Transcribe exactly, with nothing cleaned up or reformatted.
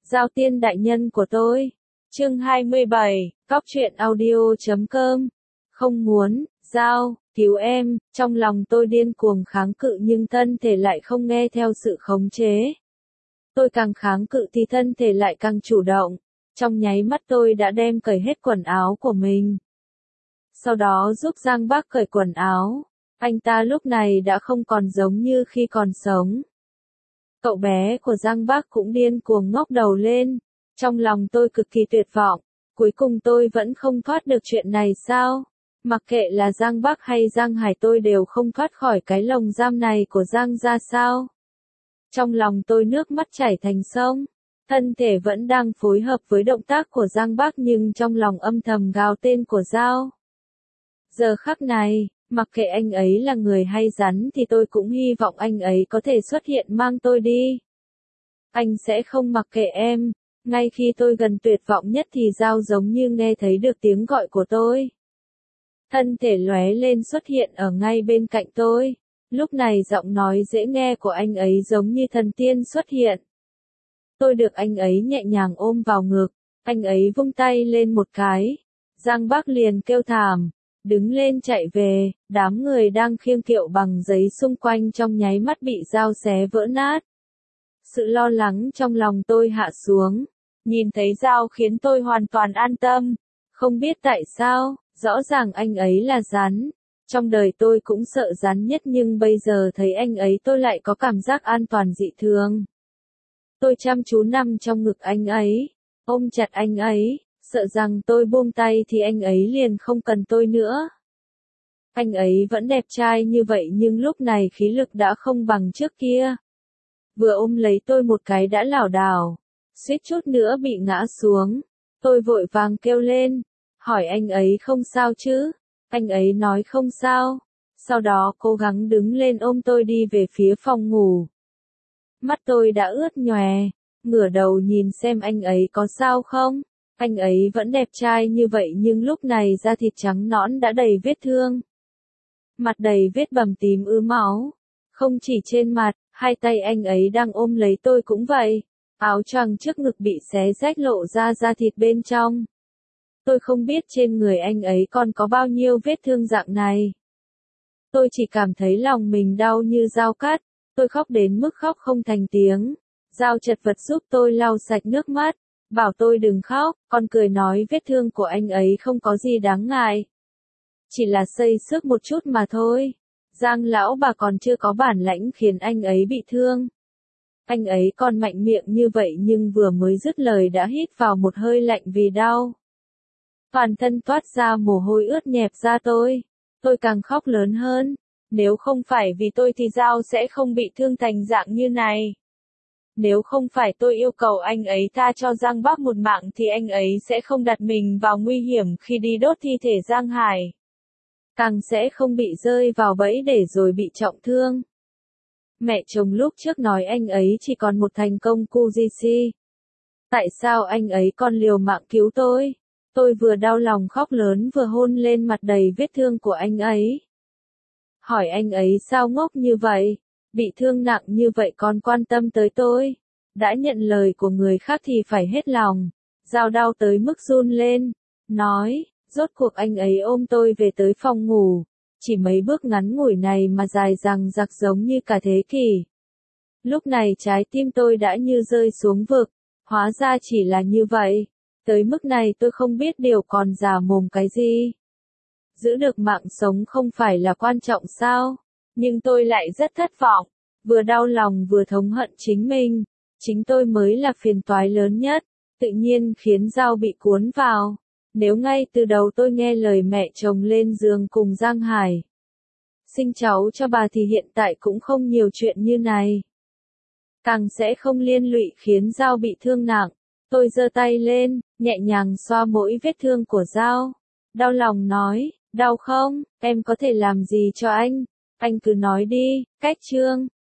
Giao tiên đại nhân của tôi. Chương hai mươi bảy, Cóc truyện audio chấm com. Không muốn, Giao, cứu em, trong lòng tôi điên cuồng kháng cự nhưng thân thể lại không nghe theo sự khống chế. Tôi càng kháng cự thì thân thể lại càng chủ động. Trong nháy mắt tôi đã đem cởi hết quần áo của mình. Sau đó giúp Giang Bác cởi quần áo. Anh ta lúc này đã không còn giống như khi còn sống. Cậu bé của Giang Bác cũng điên cuồng ngóc đầu lên. Trong lòng tôi cực kỳ tuyệt vọng. Cuối cùng tôi vẫn không thoát được chuyện này sao? Mặc kệ là Giang Bác hay Giang Hải tôi đều không thoát khỏi cái lồng giam này của Giang gia sao? Trong lòng tôi nước mắt chảy thành sông. Thân thể vẫn đang phối hợp với động tác của Giang Bác nhưng trong lòng âm thầm gào tên của Giao. Giờ khắc này, mặc kệ anh ấy là người hay rắn thì tôi cũng hy vọng anh ấy có thể xuất hiện mang tôi đi. Anh sẽ không mặc kệ em. Ngay khi tôi gần tuyệt vọng nhất thì Giao giống như nghe thấy được tiếng gọi của tôi. Thân thể lóe lên xuất hiện ở ngay bên cạnh tôi. Lúc này giọng nói dễ nghe của anh ấy giống như thần tiên xuất hiện. Tôi được anh ấy nhẹ nhàng ôm vào ngực. Anh ấy vung tay lên một cái. Giang Bác liền kêu thảm. Đứng lên chạy về. Đám người đang khiêng kiệu bằng giấy xung quanh trong nháy mắt bị Giao xé vỡ nát. Sự lo lắng trong lòng tôi hạ xuống. Nhìn thấy Giao khiến tôi hoàn toàn an tâm. Không biết tại sao, rõ ràng anh ấy là rắn. Trong đời tôi cũng sợ rắn nhất nhưng bây giờ thấy anh ấy tôi lại có cảm giác an toàn dị thường. Tôi chăm chú nằm trong ngực anh ấy, ôm chặt anh ấy, sợ rằng tôi buông tay thì anh ấy liền không cần tôi nữa. Anh ấy vẫn đẹp trai như vậy nhưng lúc này khí lực đã không bằng trước kia. Vừa ôm lấy tôi một cái đã lảo đảo, suýt chút nữa bị ngã xuống. Tôi vội vàng kêu lên, hỏi anh ấy không sao chứ? Anh ấy nói không sao. Sau đó cố gắng đứng lên ôm tôi đi về phía phòng ngủ. Mắt tôi đã ướt nhòe, ngửa đầu nhìn xem anh ấy có sao không. Anh ấy vẫn đẹp trai như vậy nhưng lúc này da thịt trắng nõn đã đầy vết thương. Mặt đầy vết bầm tím ứ máu. Không chỉ trên mặt, hai tay anh ấy đang ôm lấy tôi cũng vậy. Áo choàng trước ngực bị xé rách lộ ra da thịt bên trong. Tôi không biết trên người anh ấy còn có bao nhiêu vết thương dạng này. Tôi chỉ cảm thấy lòng mình đau như dao cắt. Tôi khóc đến mức khóc không thành tiếng. Giao chật vật giúp tôi lau sạch nước mắt. Bảo tôi đừng khóc, còn cười nói vết thương của anh ấy không có gì đáng ngại. Chỉ là xây xước một chút mà thôi. Giang lão bà còn chưa có bản lãnh khiến anh ấy bị thương. Anh ấy còn mạnh miệng như vậy nhưng vừa mới dứt lời đã hít vào một hơi lạnh vì đau. Toàn thân toát ra mồ hôi ướt nhẹp ra tôi. Tôi càng khóc lớn hơn. Nếu không phải vì tôi thì Giao sẽ không bị thương thành dạng như này. Nếu không phải tôi yêu cầu anh ấy tha cho Giang Bác một mạng thì anh ấy sẽ không đặt mình vào nguy hiểm khi đi đốt thi thể Giang Hải. Càng sẽ không bị rơi vào bẫy để rồi bị trọng thương. Mẹ chồng lúc trước nói anh ấy chỉ còn một thành công cu gi si. Tại sao anh ấy còn liều mạng cứu tôi? Tôi vừa đau lòng khóc lớn vừa hôn lên mặt đầy vết thương của anh ấy. Hỏi anh ấy sao ngốc như vậy? Bị thương nặng như vậy còn quan tâm tới tôi? Đã nhận lời của người khác thì phải hết lòng. Giao đau tới mức run lên. Nói, rốt cuộc anh ấy ôm tôi về tới phòng ngủ. Chỉ mấy bước ngắn ngủi này mà dài dằng dặc giống như cả thế kỷ. Lúc này trái tim tôi đã như rơi xuống vực. Hóa ra chỉ là như vậy. Tới mức này tôi không biết điều còn già mồm cái gì. Giữ được mạng sống không phải là quan trọng sao? Nhưng tôi lại rất thất vọng. Vừa đau lòng vừa thống hận chính mình. Chính tôi mới là phiền toái lớn nhất. Tự nhiên khiến Giao bị cuốn vào. Nếu ngay từ đầu tôi nghe lời mẹ chồng lên giường cùng Giang Hải. Sinh cháu cho bà thì hiện tại cũng không nhiều chuyện như này. Càng sẽ không liên lụy khiến Giao bị thương nặng. Tôi giơ tay lên, nhẹ nhàng xoa mỗi vết thương của Giao. Đau lòng nói, đau không, em có thể làm gì cho anh? Anh cứ nói đi, cách trương,